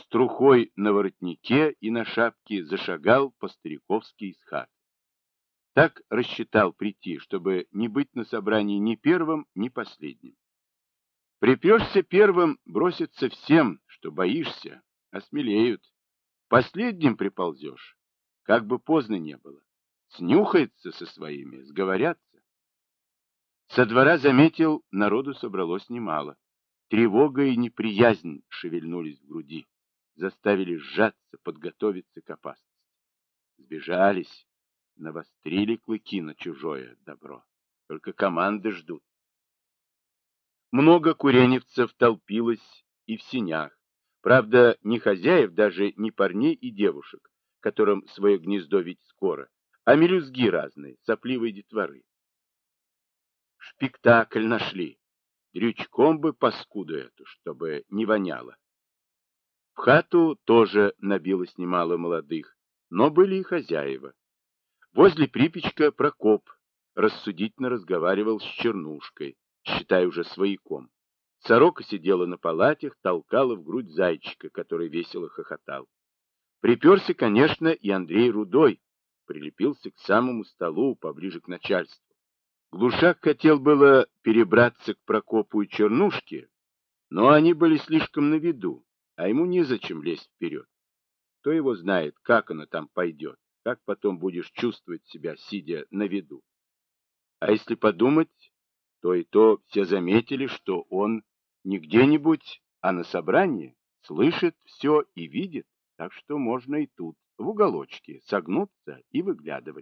трухой на воротнике и на шапке зашагал по-стариковски из хаты. Так рассчитал прийти, чтобы не быть на собрании ни первым, ни последним. Припрешься первым, бросится всем, что боишься, осмелеют. Последним приползешь, как бы поздно не было. Снюхается со своими, сговорятся. Со двора заметил, народу собралось немало. Тревога и неприязнь шевельнулись в груди, заставили сжаться, подготовиться к опасности. Сбежались, навострили клыки на чужое добро. Только команды ждут. Много куреневцев толпилось и в сенях. Правда, ни хозяев, даже ни парней и девушек, которым свое гнездо ведь скоро, а мелюзги разные, сопливые детворы. Шпектакль нашли. Дрючком бы паскуду эту, чтобы не воняло. В хату тоже набилось немало молодых, но были и хозяева. Возле припечка Прокоп рассудительно разговаривал с Чернушкой, считай уже свояком. Сорока сидела на палатях, толкала в грудь зайчика, который весело хохотал. Приперся, конечно, и Андрей Рудой, прилепился к самому столу, поближе к начальству. Глушак хотел было перебраться к Прокопу и Чернушке, но они были слишком на виду, а ему незачем лезть вперед. Кто его знает, как оно там пойдет, как потом будешь чувствовать себя, сидя на виду. А если подумать, то и то все заметили, что он не где-нибудь, а на собрании, слышит все и видит, так что можно и тут, в уголочке, согнуться и выглядывать.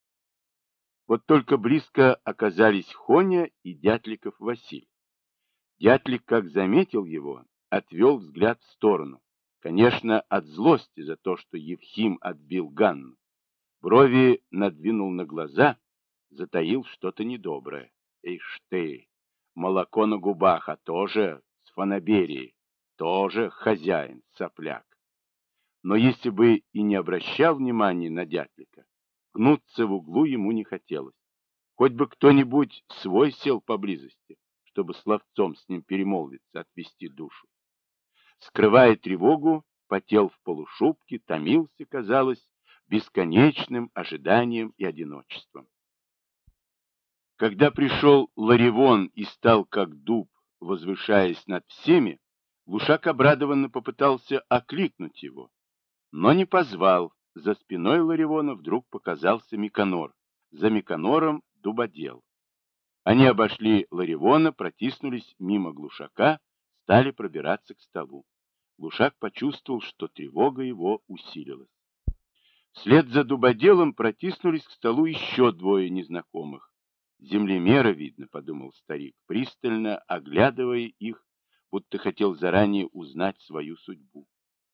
Вот только близко оказались Хоня и Дятликов Василий. Дятлик, как заметил его, отвел взгляд в сторону. Конечно, от злости за то, что Евхим отбил Ганну. Брови надвинул на глаза, затаил что-то недоброе. Ишь ты, молоко на губах, а тоже с фанаберии, тоже хозяин, сопляк. Но если бы и не обращал внимания на Дятлика, гнуться в углу ему не хотелось. Хоть бы кто-нибудь свой сел поблизости, чтобы словцом с ним перемолвиться, отвести душу. Скрывая тревогу, потел в полушубке, томился, казалось, бесконечным ожиданием и одиночеством. Когда пришел Ларивон и стал как дуб, возвышаясь над всеми, Глушак обрадованно попытался окликнуть его, но не позвал. За спиной Ларивона вдруг показался Миконор, за Миконором Дубодел. Они обошли Ларивона, протиснулись мимо Глушака, стали пробираться к столу. Глушак почувствовал, что тревога его усилилась. Вслед за Дубоделом протиснулись к столу еще двое незнакомых. Землемера, видно, подумал старик, пристально оглядывая их, будто хотел заранее узнать свою судьбу.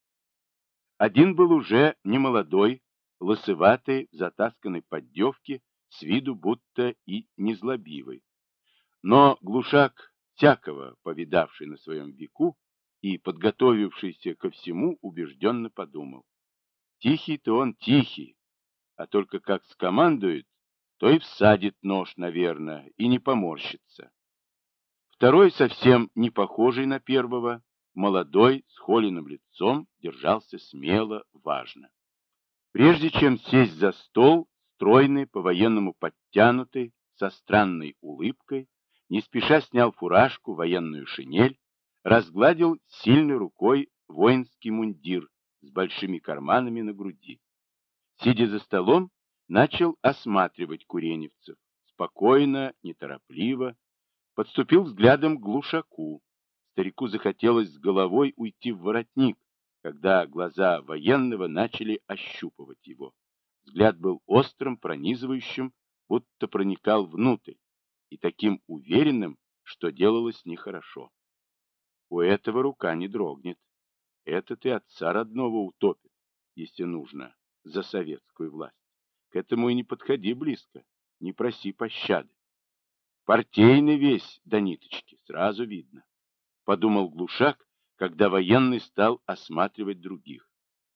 Один был уже немолодой, лысоватый, в затасканной поддевке, с виду будто и незлобивый. Но Глушак, всякого повидавший на своем веку и подготовившийся ко всему, убежденно подумал. Тихий-то он тихий, а только как скомандует, то и всадит нож, наверное, и не поморщится. Второй, совсем не похожий на первого, молодой, с холеным лицом, держался смело, важно. Прежде чем сесть за стол, стройный, по-военному подтянутый, со странной улыбкой, не спеша снял фуражку, военную шинель, разгладил сильной рукой воинский мундир с большими карманами на груди. Сидя за столом, начал осматривать куреневцев. Спокойно, неторопливо, подступил взглядом к Глушаку. Старику захотелось с головой уйти в воротник, когда глаза военного начали ощупывать его. Взгляд был острым, пронизывающим, будто проникал внутрь, и таким уверенным, что делалось нехорошо. У этого рука не дрогнет. Этот и отца родного утопит, если нужно, за советскую власть. К этому и не подходи близко, не проси пощады. Партийный весь до ниточки, сразу видно, подумал Глушак, когда военный стал осматривать других.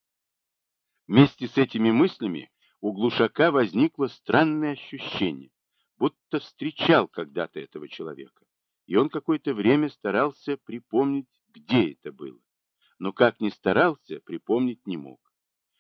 Вместе с этими мыслями у Глушака возникло странное ощущение, будто встречал когда-то этого человека, и он какое-то время старался припомнить, где это было. но как ни старался, припомнить не мог.